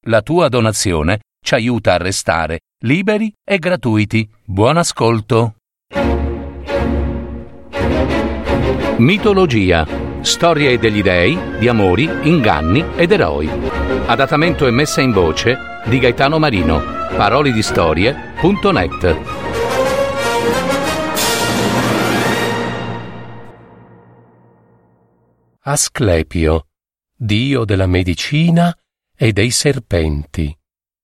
La tua donazione ci aiuta a restare liberi e gratuiti. Buon ascolto. Mitologia. Storie degli dei, di amori, inganni ed eroi. Adattamento e messa in voce di Gaetano Marino. Parolidistorie.net. Asclepio, dio della medicina e dei serpenti.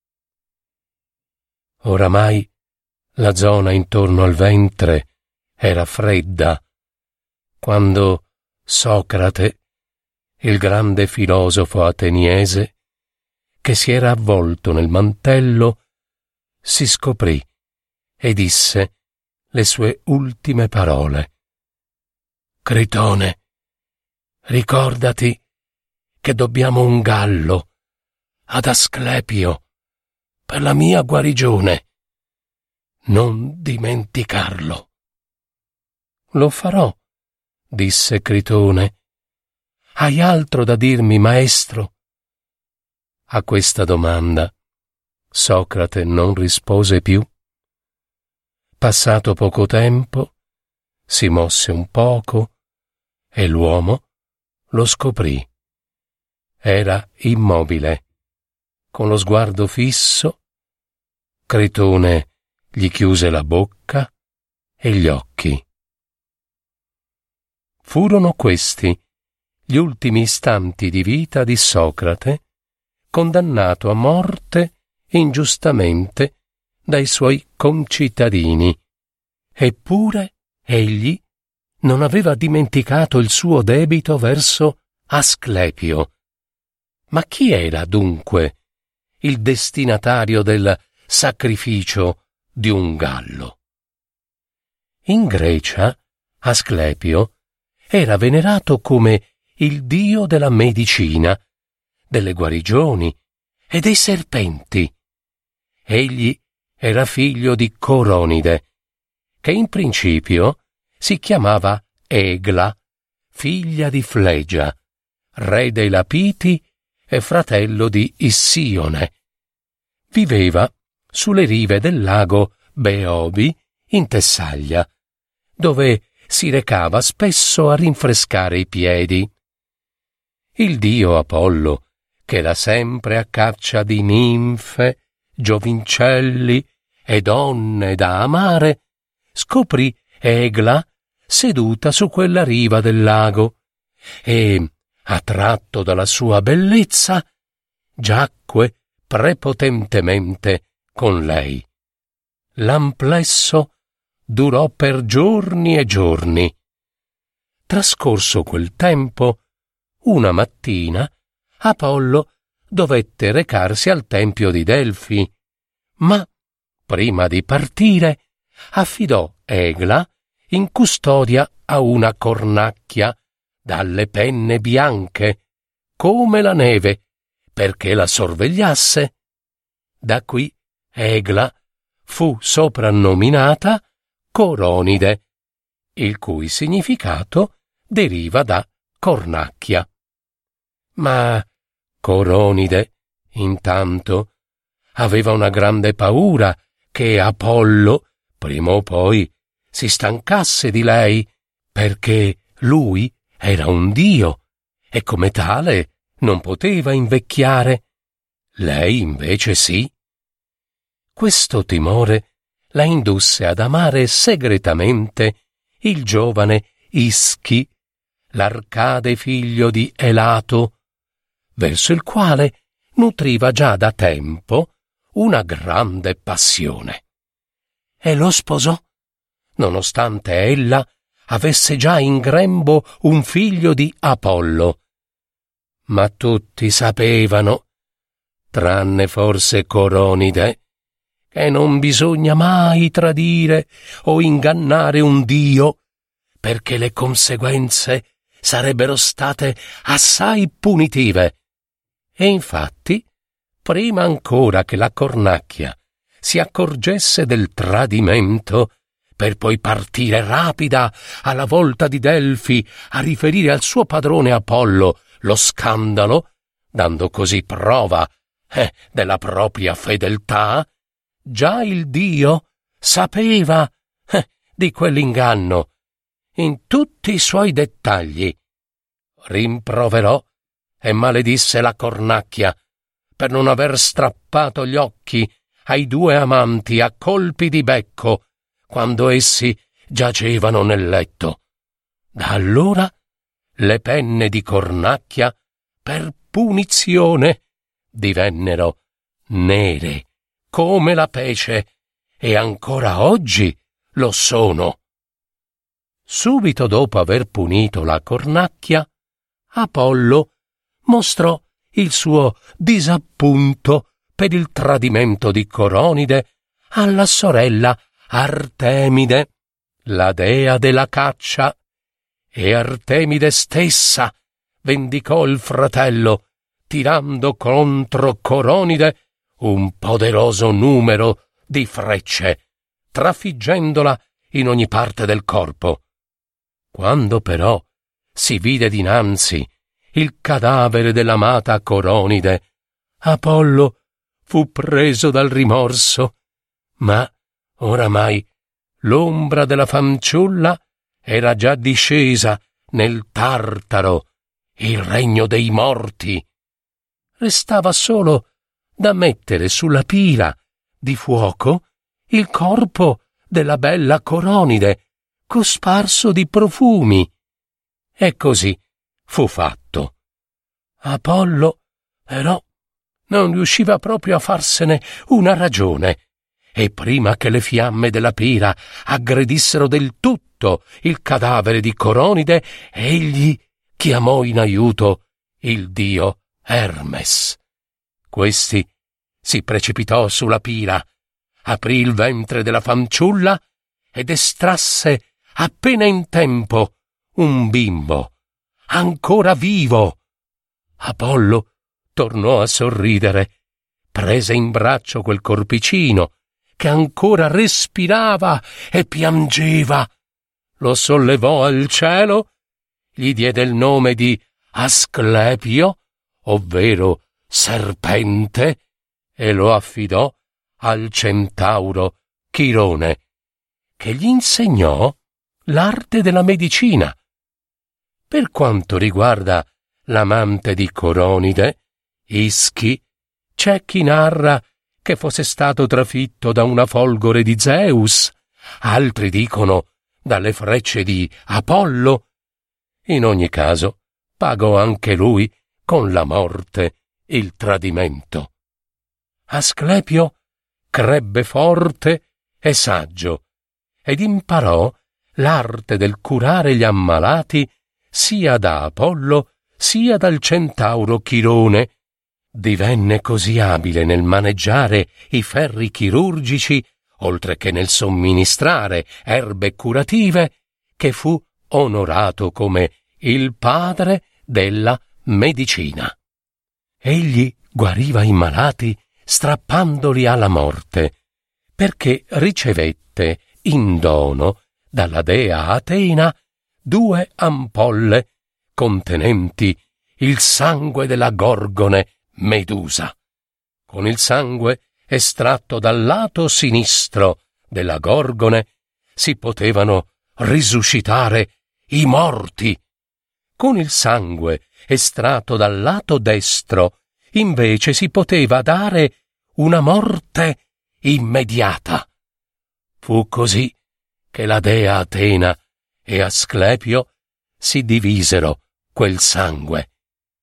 Oramai la zona intorno al ventre era fredda, quando Socrate, il grande filosofo ateniese, che si era avvolto nel mantello, si scoprì e disse le sue ultime parole. Critone, ricordati che dobbiamo un gallo ad Asclepio per la mia guarigione. Non dimenticarlo. Lo farò, disse Critone. Hai altro da dirmi, maestro? A questa domanda Socrate non rispose più. Passato poco tempo, si mosse un poco e l'uomo lo scoprì. Era immobile, con lo sguardo fisso. Critone gli chiuse la bocca e gli occhi. Furono questi gli ultimi istanti di vita di Socrate, condannato a morte ingiustamente dai suoi concittadini. Eppure egli non aveva dimenticato il suo debito verso Asclepio. Ma chi era dunque il destinatario del sacrificio di un gallo? In Grecia, Asclepio era venerato come il dio della medicina, delle guarigioni e dei serpenti. Egli era figlio di Coronide, che in principio si chiamava Egla, figlia di Flegia, re dei Lapiti e fratello di Issione. Viveva sulle rive del lago Beobi in Tessaglia, dove si recava spesso a rinfrescare i piedi. Il dio Apollo, che era sempre a caccia di ninfe, giovincelli e donne da amare, scoprì Egla seduta su quella riva del lago e, attratto dalla sua bellezza, giacque prepotentemente con lei. L'amplesso durò per giorni e giorni. Trascorso quel tempo, una mattina Apollo dovette recarsi al tempio di Delfi, ma, prima di partire, affidò Egla in custodia a una cornacchia dalle penne bianche, come la neve, perché la sorvegliasse. Da qui Egla fu soprannominata Coronide, il cui significato deriva da cornacchia. Ma Coronide, intanto, aveva una grande paura che Apollo, prima o poi, si stancasse di lei, perché lui era un dio e come tale non poteva invecchiare. Lei invece sì. Questo timore la indusse ad amare segretamente il giovane Ischi, l'Arcade figlio di Elato, verso il quale nutriva già da tempo una grande passione. E lo sposò, nonostante ella avesse già in grembo un figlio di Apollo. Ma tutti sapevano, tranne forse Coronide, che non bisogna mai tradire o ingannare un dio, perché le conseguenze sarebbero state assai punitive. E infatti, prima ancora che la cornacchia si accorgesse del tradimento, per poi partire rapida alla volta di Delfi a riferire al suo padrone Apollo lo scandalo, dando così prova della propria fedeltà, già il Dio sapeva di quell'inganno in tutti i suoi dettagli. Rimproverò e maledisse la cornacchia per non aver strappato gli occhi ai due amanti a colpi di becco quando essi giacevano nel letto. Da allora le penne di cornacchia, per punizione, divennero nere come la pece e ancora oggi lo sono. Subito dopo aver punito la cornacchia, Apollo mostrò il suo disappunto per il tradimento di Coronide alla sorella Artemide, la dea della caccia, e Artemide stessa vendicò il fratello tirando contro Coronide un poderoso numero di frecce, trafiggendola in ogni parte del corpo. Quando però si vide dinanzi il cadavere dell'amata Coronide, Apollo fu preso dal rimorso, ma oramai l'ombra della fanciulla era già discesa nel Tartaro, il regno dei morti. Restava solo da mettere sulla pira di fuoco il corpo della bella Coronide, cosparso di profumi. E così fu fatto. Apollo, però, non riusciva proprio a farsene una ragione, e prima che le fiamme della pira aggredissero del tutto il cadavere di Coronide, egli chiamò in aiuto il dio Hermes. Questi si precipitò sulla pira, aprì il ventre della fanciulla ed estrasse appena in tempo un bimbo, ancora vivo. Apollo tornò a sorridere, prese in braccio quel corpicino che ancora respirava e piangeva, lo sollevò al cielo, gli diede il nome di Asclepio, ovvero serpente, e lo affidò al centauro Chirone, che gli insegnò l'arte della medicina. Per quanto riguarda l'amante di Coronide, Ischi, c'è chi narra che fosse stato trafitto da una folgore di Zeus, altri dicono dalle frecce di Apollo. In ogni caso, pagò anche lui con la morte il tradimento. Asclepio crebbe forte e saggio ed imparò l'arte del curare gli ammalati sia da Apollo sia dal centauro Chirone. Divenne così abile nel maneggiare i ferri chirurgici, oltre che nel somministrare erbe curative, che fu onorato come il padre della medicina. Egli guariva i malati strappandoli alla morte, perché ricevette in dono dalla dea Atena 2 ampolle contenenti il sangue della Gorgone Medusa. Con il sangue estratto dal lato sinistro della Gorgone si potevano risuscitare i morti. Con il sangue estratto dal lato destro invece si poteva dare una morte immediata. Fu così che la dea Atena e Asclepio si divisero quel sangue.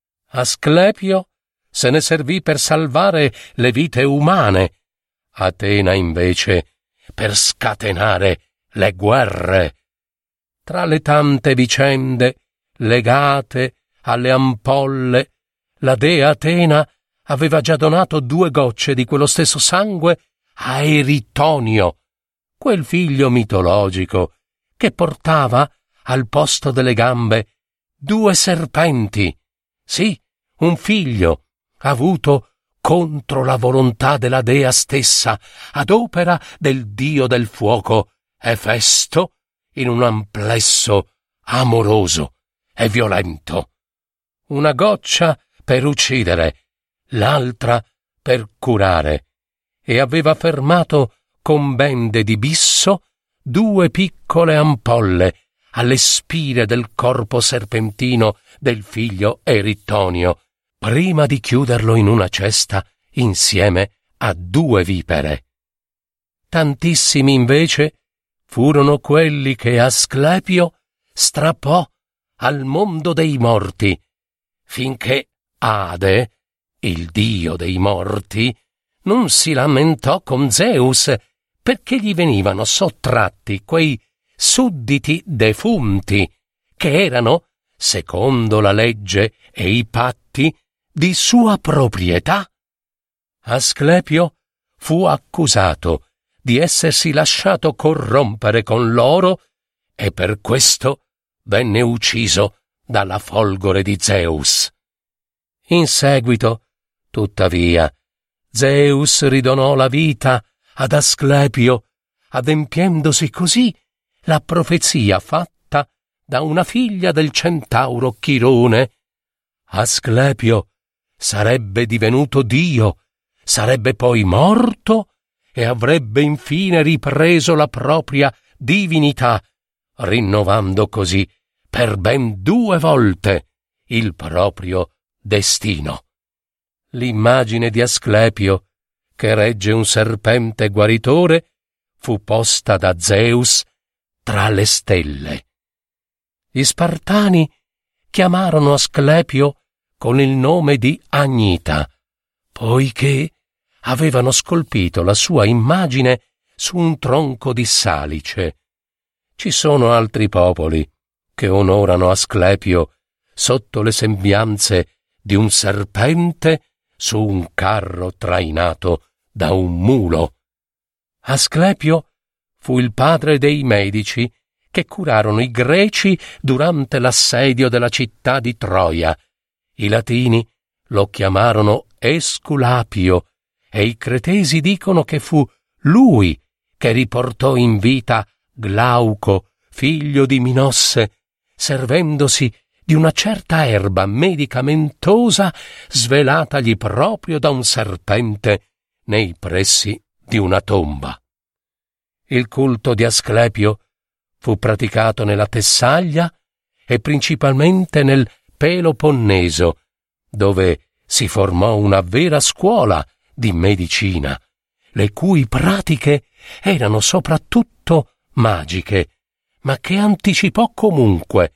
Asclepio se ne servì per salvare le vite umane, Atena invece per scatenare le guerre. Tra le tante vicende legate alle ampolle, la dea Atena aveva già donato 2 gocce di quello stesso sangue a Eritonio, quel figlio mitologico che portava al posto delle gambe 2 serpenti. Sì, un figlio avuto contro la volontà della dea stessa, ad opera del dio del fuoco Efesto, in un amplesso amoroso e violento. Una goccia per uccidere, l'altra per curare e aveva fermato con bende di bisso 2 piccole ampolle alle spire del corpo serpentino del figlio Erittonio, prima di chiuderlo in una cesta insieme a 2 vipere. Tantissimi invece furono quelli che Asclepio strappò al mondo dei morti, finché Ade, il dio dei morti, non si lamentò con Zeus perché gli venivano sottratti quei sudditi defunti che erano, secondo la legge e i patti, di sua proprietà. Asclepio fu accusato di essersi lasciato corrompere con l'oro e per questo venne ucciso dalla folgore di Zeus. In seguito, tuttavia, Zeus ridonò la vita ad Asclepio, adempiendosi così la profezia fatta da una figlia del centauro Chirone. Asclepio sarebbe divenuto Dio, sarebbe poi morto e avrebbe infine ripreso la propria divinità, rinnovando così per ben 2 volte il proprio destino. L'immagine di Asclepio, che regge un serpente guaritore, fu posta da Zeus tra le stelle. Gli Spartani chiamarono Asclepio con il nome di Agnita, poiché avevano scolpito la sua immagine su un tronco di salice. Ci sono altri popoli che onorano Asclepio sotto le sembianze di un serpente su un carro trainato da un mulo. Asclepio fu il padre dei medici che curarono i greci durante l'assedio della città di Troia. I latini lo chiamarono Esculapio e i cretesi dicono che fu lui che riportò in vita Glauco, figlio di Minosse, servendosi di una certa erba medicamentosa svelatagli proprio da un serpente nei pressi di una tomba. Il culto di Asclepio fu praticato nella Tessaglia e principalmente nel Peloponneso, dove si formò una vera scuola di medicina, le cui pratiche erano soprattutto magiche, ma che anticipò comunque,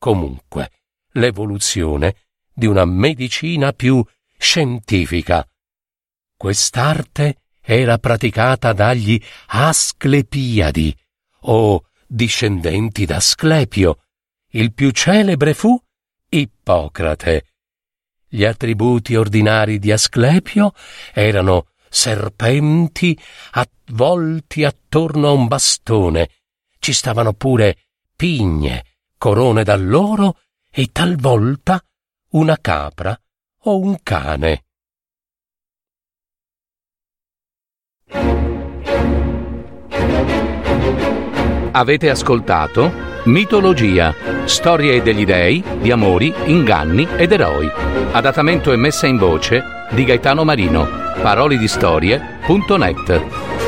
l'evoluzione di una medicina più scientifica. Quest'arte era praticata dagli Asclepiadi, o discendenti d'Asclepio. Il più celebre fu Ippocrate. Gli attributi ordinari di Asclepio erano serpenti avvolti attorno a un bastone. Ci stavano pure pigne, corone d'alloro e talvolta una capra o un cane. Avete ascoltato Mitologia, storie degli dei, di amori, inganni ed eroi. Adattamento e messa in voce di Gaetano Marino. Parolidistorie.net